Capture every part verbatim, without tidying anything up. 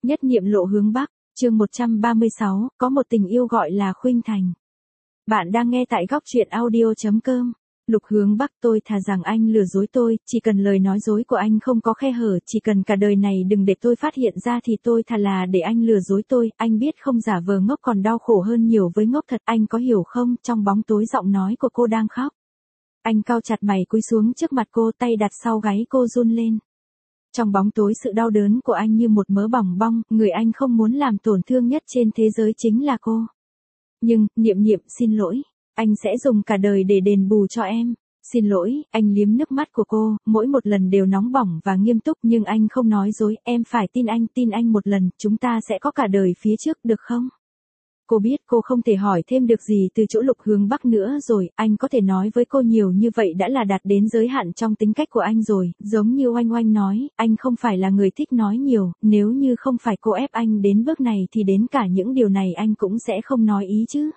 Nhất niệm lộ hướng Bắc, chương một trăm ba mươi sáu, có một tình yêu gọi là khuynh thành. Bạn đang nghe tại góc truyện audio chấm com. Lục hướng Bắc, tôi thà rằng anh lừa dối tôi, chỉ cần lời nói dối của anh không có khe hở, chỉ cần cả đời này đừng để tôi phát hiện ra thì tôi thà là để anh lừa dối tôi, anh biết không, giả vờ ngốc còn đau khổ hơn nhiều với ngốc thật, anh có hiểu không? Trong bóng tối giọng nói của cô đang khóc. Anh cau chặt mày cúi xuống trước mặt cô, tay đặt sau gáy cô run lên. Trong bóng tối sự đau đớn của anh như một mớ bỏng bong, người anh không muốn làm tổn thương nhất trên thế giới chính là cô. Nhưng, Niệm Niệm, xin lỗi, anh sẽ dùng cả đời để đền bù cho em. Xin lỗi, anh liếm nước mắt của cô, mỗi một lần đều nóng bỏng và nghiêm túc, nhưng anh không nói dối, em phải tin anh, tin anh một lần, chúng ta sẽ có cả đời phía trước, được không? Cô biết cô không thể hỏi thêm được gì từ chỗ Lục Hướng Bắc nữa rồi, anh có thể nói với cô nhiều như vậy đã là đạt đến giới hạn trong tính cách của anh rồi, giống như Oanh Oanh nói, anh không phải là người thích nói nhiều, nếu như không phải cô ép anh đến bước này thì đến cả những điều này anh cũng sẽ không nói ý chứ.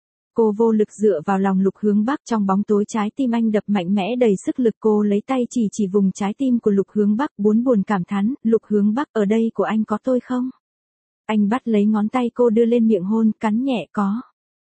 Cô vô lực dựa vào lòng Lục Hướng Bắc, trong bóng tối trái tim anh đập mạnh mẽ đầy sức lực, cô lấy tay chỉ chỉ vùng trái tim của Lục Hướng Bắc, buồn buồn cảm thán, Lục Hướng Bắc, ở đây của anh có tôi không? Anh bắt lấy ngón tay cô đưa lên miệng hôn, cắn nhẹ, có.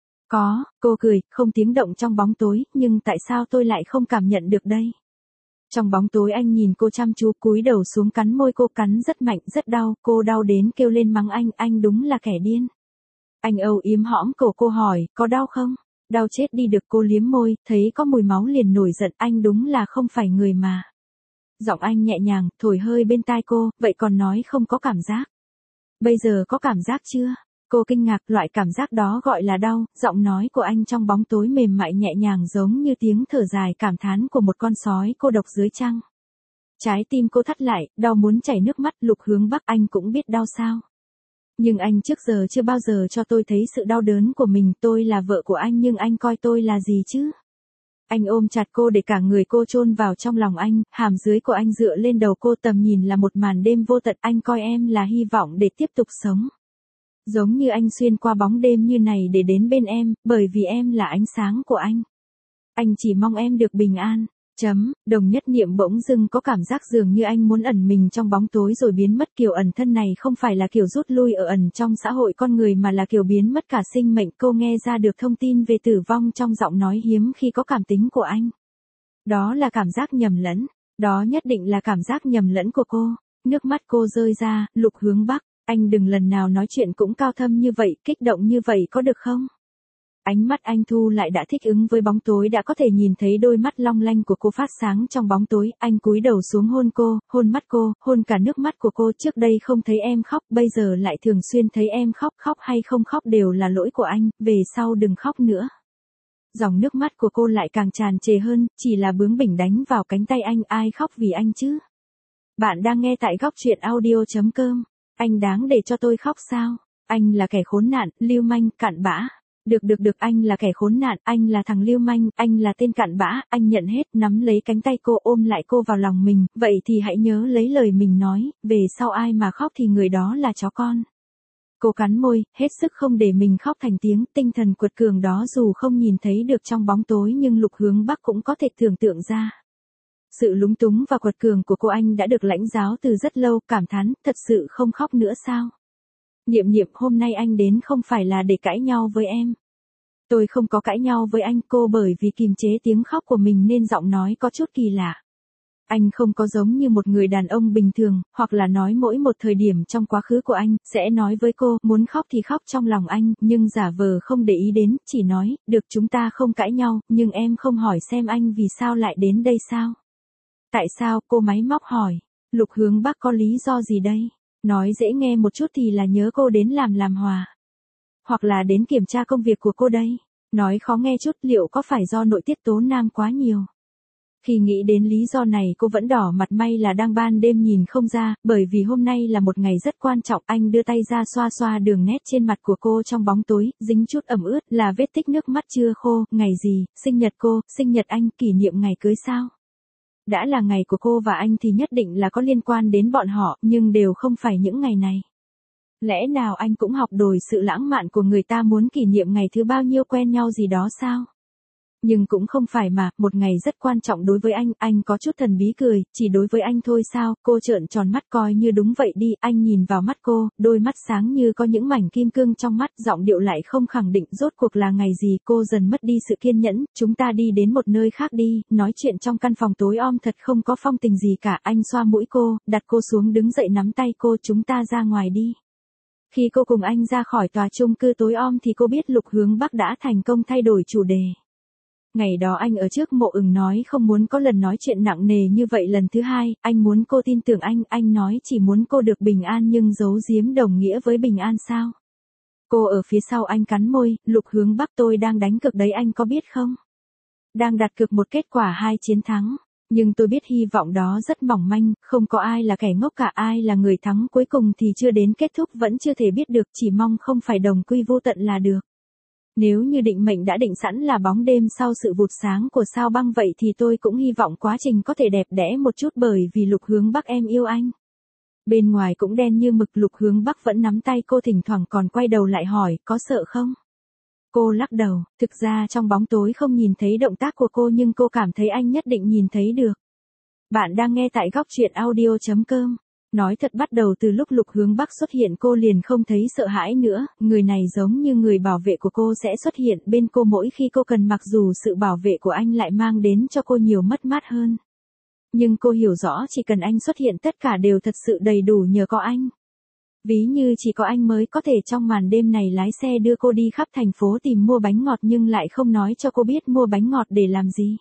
Có, cô cười, không tiếng động trong bóng tối, nhưng tại sao tôi lại không cảm nhận được đây? Trong bóng tối anh nhìn cô chăm chú, cúi đầu xuống cắn môi cô, cắn rất mạnh, rất đau, cô đau đến kêu lên mắng anh, anh đúng là kẻ điên. Anh âu yếm hõm cổ cô hỏi, có đau không? Đau chết đi được, cô liếm môi, thấy có mùi máu liền nổi giận, anh đúng là không phải người mà. Giọng anh nhẹ nhàng, thổi hơi bên tai cô, vậy còn nói không có cảm giác. Bây giờ có cảm giác chưa? Cô kinh ngạc, loại cảm giác đó gọi là đau, giọng nói của anh trong bóng tối mềm mại nhẹ nhàng giống như tiếng thở dài cảm thán của một con sói cô độc dưới trăng. Trái tim cô thắt lại, đau muốn chảy nước mắt. Lục Hướng Bắc, anh cũng biết đau sao? Nhưng anh trước giờ chưa bao giờ cho tôi thấy sự đau đớn của mình, tôi là vợ của anh nhưng anh coi tôi là gì chứ? Anh ôm chặt cô để cả người cô chôn vào trong lòng anh, hàm dưới của anh dựa lên đầu cô, tầm nhìn là một màn đêm vô tận, anh coi em là hy vọng để tiếp tục sống. Giống như anh xuyên qua bóng đêm như này để đến bên em, bởi vì em là ánh sáng của anh. Anh chỉ mong em được bình an. Chấm, Đồng Nhất Niệm bỗng dưng có cảm giác dường như anh muốn ẩn mình trong bóng tối rồi biến mất, kiểu ẩn thân này không phải là kiểu rút lui ở ẩn trong xã hội con người mà là kiểu biến mất cả sinh mệnh. Cô nghe ra được thông tin về tử vong trong giọng nói hiếm khi có cảm tính của anh. Đó là cảm giác nhầm lẫn, đó nhất định là cảm giác nhầm lẫn của cô. Nước mắt cô rơi ra, Lục Hướng Bắc, anh đừng lần nào nói chuyện cũng cao thâm như vậy, kích động như vậy có được không? Ánh mắt anh thu lại, đã thích ứng với bóng tối, đã có thể nhìn thấy đôi mắt long lanh của cô phát sáng trong bóng tối. Anh cúi đầu xuống hôn cô, hôn mắt cô, hôn cả nước mắt của cô. Trước đây không thấy em khóc, bây giờ lại thường xuyên thấy em khóc, khóc hay không khóc đều là lỗi của anh, về sau đừng khóc nữa. Dòng nước mắt của cô lại càng tràn trề hơn, chỉ là bướng bỉnh đánh vào cánh tay anh, ai khóc vì anh chứ? Bạn đang nghe tại góc truyện audio chấm com. Anh đáng để cho tôi khóc sao? Anh là kẻ khốn nạn, lưu manh, cặn bã. Được được được, anh là kẻ khốn nạn, anh là thằng lưu manh, anh là tên cặn bã, anh nhận hết. Nắm lấy cánh tay cô, ôm lại cô vào lòng mình, vậy thì hãy nhớ lấy lời mình nói, về sau ai mà khóc thì người đó là chó con. Cô cắn môi, hết sức không để mình khóc thành tiếng, tinh thần quật cường đó dù không nhìn thấy được trong bóng tối nhưng Lục Hướng Bắc cũng có thể tưởng tượng ra. Sự lúng túng và quật cường của cô anh đã được lãnh giáo từ rất lâu, cảm thán, thật sự không khóc nữa sao? Niệm Niệm, hôm nay anh đến không phải là để cãi nhau với em. Tôi không có cãi nhau với anh, cô bởi vì kiềm chế tiếng khóc của mình nên giọng nói có chút kỳ lạ. Anh không có giống như một người đàn ông bình thường, hoặc là nói mỗi một thời điểm trong quá khứ của anh, sẽ nói với cô, muốn khóc thì khóc trong lòng anh, nhưng giả vờ không để ý đến, chỉ nói, được chúng ta không cãi nhau, nhưng em không hỏi xem anh vì sao lại đến đây sao? Tại sao, cô máy móc hỏi, Lục Hướng Bắc có lý do gì đây? Nói dễ nghe một chút thì là nhớ cô đến làm làm hòa. Hoặc là đến kiểm tra công việc của cô đây. Nói khó nghe chút, liệu có phải do nội tiết tố nam quá nhiều? Khi nghĩ đến lý do này cô vẫn đỏ mặt, may là đang ban đêm nhìn không ra, bởi vì hôm nay là một ngày rất quan trọng. Anh đưa tay ra xoa xoa đường nét trên mặt của cô trong bóng tối, dính chút ẩm ướt, là vết tích nước mắt chưa khô. Ngày gì, sinh nhật cô, sinh nhật anh, kỷ niệm ngày cưới sao? Đã là ngày của cô và anh thì nhất định là có liên quan đến bọn họ, nhưng đều không phải những ngày này. Lẽ nào anh cũng học đòi sự lãng mạn của người ta, muốn kỷ niệm ngày thứ bao nhiêu quen nhau gì đó sao? Nhưng cũng không phải mà, một ngày rất quan trọng đối với anh, anh có chút thần bí cười, chỉ đối với anh thôi sao, cô trợn tròn mắt coi như đúng vậy đi, anh nhìn vào mắt cô, đôi mắt sáng như có những mảnh kim cương trong mắt, giọng điệu lại không khẳng định rốt cuộc là ngày gì, cô dần mất đi sự kiên nhẫn, chúng ta đi đến một nơi khác đi, nói chuyện trong căn phòng tối om thật không có phong tình gì cả, anh xoa mũi cô, đặt cô xuống đứng dậy nắm tay cô, chúng ta ra ngoài đi. Khi cô cùng anh ra khỏi tòa chung cư tối om thì cô biết Lục Hướng Bắc đã thành công thay đổi chủ đề. Ngày đó anh ở trước mộ ửng nói không muốn có lần nói chuyện nặng nề như vậy lần thứ hai, anh muốn cô tin tưởng anh, anh nói chỉ muốn cô được bình an nhưng giấu giếm đồng nghĩa với bình an sao? Cô ở phía sau anh cắn môi, Lục Hướng Bắc tôi đang đánh cược đấy anh có biết không? Đang đặt cược một kết quả hai chiến thắng. Nhưng tôi biết hy vọng đó rất mỏng manh, không có ai là kẻ ngốc cả, ai là người thắng cuối cùng thì chưa đến kết thúc vẫn chưa thể biết được, chỉ mong không phải đồng quy vô tận là được. Nếu như định mệnh đã định sẵn là bóng đêm sau sự vụt sáng của sao băng vậy thì tôi cũng hy vọng quá trình có thể đẹp đẽ một chút bởi vì Lục Hướng Bắc em yêu anh. Bên ngoài cũng đen như mực, Lục Hướng Bắc vẫn nắm tay cô, thỉnh thoảng còn quay đầu lại hỏi, có sợ không? Cô lắc đầu, thực ra trong bóng tối không nhìn thấy động tác của cô nhưng cô cảm thấy anh nhất định nhìn thấy được. Bạn đang nghe tại góc truyện audio chấm com. Nói thật bắt đầu từ lúc Lục Hướng Bắc xuất hiện cô liền không thấy sợ hãi nữa, người này giống như người bảo vệ của cô sẽ xuất hiện bên cô mỗi khi cô cần, mặc dù sự bảo vệ của anh lại mang đến cho cô nhiều mất mát hơn. Nhưng cô hiểu rõ chỉ cần anh xuất hiện tất cả đều thật sự đầy đủ nhờ có anh. Ví như chỉ có anh mới có thể trong màn đêm này lái xe đưa cô đi khắp thành phố tìm mua bánh ngọt nhưng lại không nói cho cô biết mua bánh ngọt để làm gì.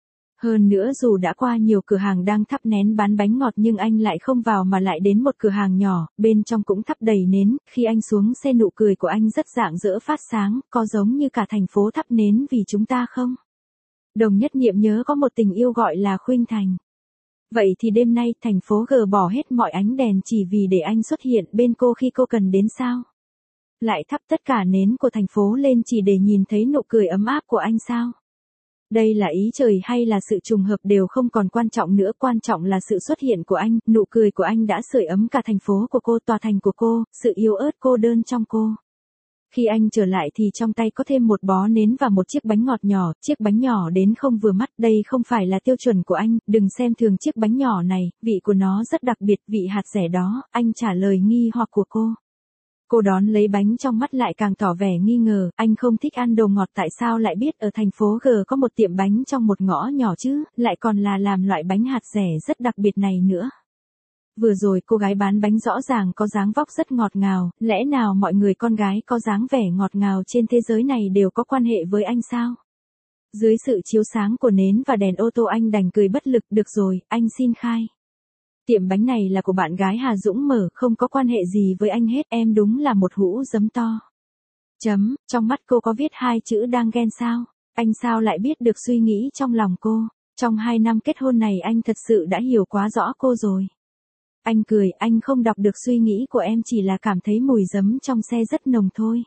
Hơn nữa dù đã qua nhiều cửa hàng đang thắp nến bán bánh ngọt nhưng anh lại không vào mà lại đến một cửa hàng nhỏ, bên trong cũng thắp đầy nến, khi anh xuống xe nụ cười của anh rất rạng rỡ phát sáng, có giống như cả thành phố thắp nến vì chúng ta không? Đồng Nhất Niệm nhớ có một tình yêu gọi là Khuynh Thành. Vậy thì đêm nay thành phố G bỏ hết mọi ánh đèn chỉ vì để anh xuất hiện bên cô khi cô cần đến sao? Lại thắp tất cả nến của thành phố lên chỉ để nhìn thấy nụ cười ấm áp của anh sao? Đây là ý trời hay là sự trùng hợp đều không còn quan trọng nữa, quan trọng là sự xuất hiện của anh, nụ cười của anh đã sưởi ấm cả thành phố của cô, tòa thành của cô, sự yếu ớt cô đơn trong cô. Khi anh trở lại thì trong tay có thêm một bó nến và một chiếc bánh ngọt nhỏ, chiếc bánh nhỏ đến không vừa mắt, đây không phải là tiêu chuẩn của anh, đừng xem thường chiếc bánh nhỏ này, vị của nó rất đặc biệt, vị hạt dẻ đó, anh trả lời nghi hoặc của cô. Cô đón lấy bánh trong mắt lại càng tỏ vẻ nghi ngờ, anh không thích ăn đồ ngọt tại sao lại biết ở thành phố G có một tiệm bánh trong một ngõ nhỏ chứ, lại còn là làm loại bánh hạt dẻ rất đặc biệt này nữa. Vừa rồi cô gái bán bánh rõ ràng có dáng vóc rất ngọt ngào, lẽ nào mọi người con gái có dáng vẻ ngọt ngào trên thế giới này đều có quan hệ với anh sao? Dưới sự chiếu sáng của nến và đèn ô tô anh đành cười bất lực, được rồi, anh xin khai. Tiệm bánh này là của bạn gái Hà Dũng mở, không có quan hệ gì với anh hết, em đúng là một hũ giấm to. Chấm, trong mắt cô có viết hai chữ đang ghen sao? Anh sao lại biết được suy nghĩ trong lòng cô? Trong hai năm kết hôn này anh thật sự đã hiểu quá rõ cô rồi. Anh cười, anh không đọc được suy nghĩ của em, chỉ là cảm thấy mùi giấm trong xe rất nồng thôi.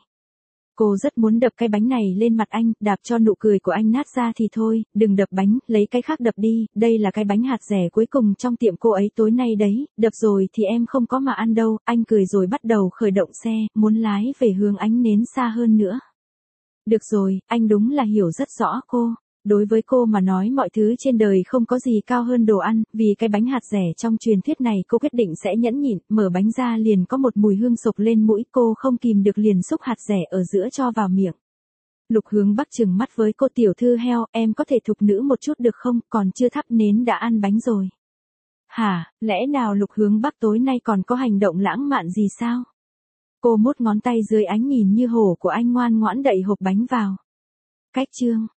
Cô rất muốn đập cái bánh này lên mặt anh, đạp cho nụ cười của anh nát ra thì thôi, đừng đập bánh, lấy cái khác đập đi, đây là cái bánh hạt dẻ cuối cùng trong tiệm cô ấy tối nay đấy, đập rồi thì em không có mà ăn đâu, anh cười rồi bắt đầu khởi động xe, muốn lái về hướng ánh nến xa hơn nữa. Được rồi, anh đúng là hiểu rất rõ cô. Đối với cô mà nói mọi thứ trên đời không có gì cao hơn đồ ăn, vì cái bánh hạt dẻ trong truyền thuyết này cô quyết định sẽ nhẫn nhịn, mở bánh ra liền có một mùi hương sộc lên mũi, cô không kìm được liền xúc hạt dẻ ở giữa cho vào miệng. Lục Hướng Bắc trừng mắt với cô, tiểu thư heo, em có thể thục nữ một chút được không, còn chưa thắp nến đã ăn bánh rồi. Hả, lẽ nào Lục Hướng Bắc tối nay còn có hành động lãng mạn gì sao? Cô mốt ngón tay dưới ánh nhìn như hổ của anh ngoan ngoãn đậy hộp bánh vào. Cách chương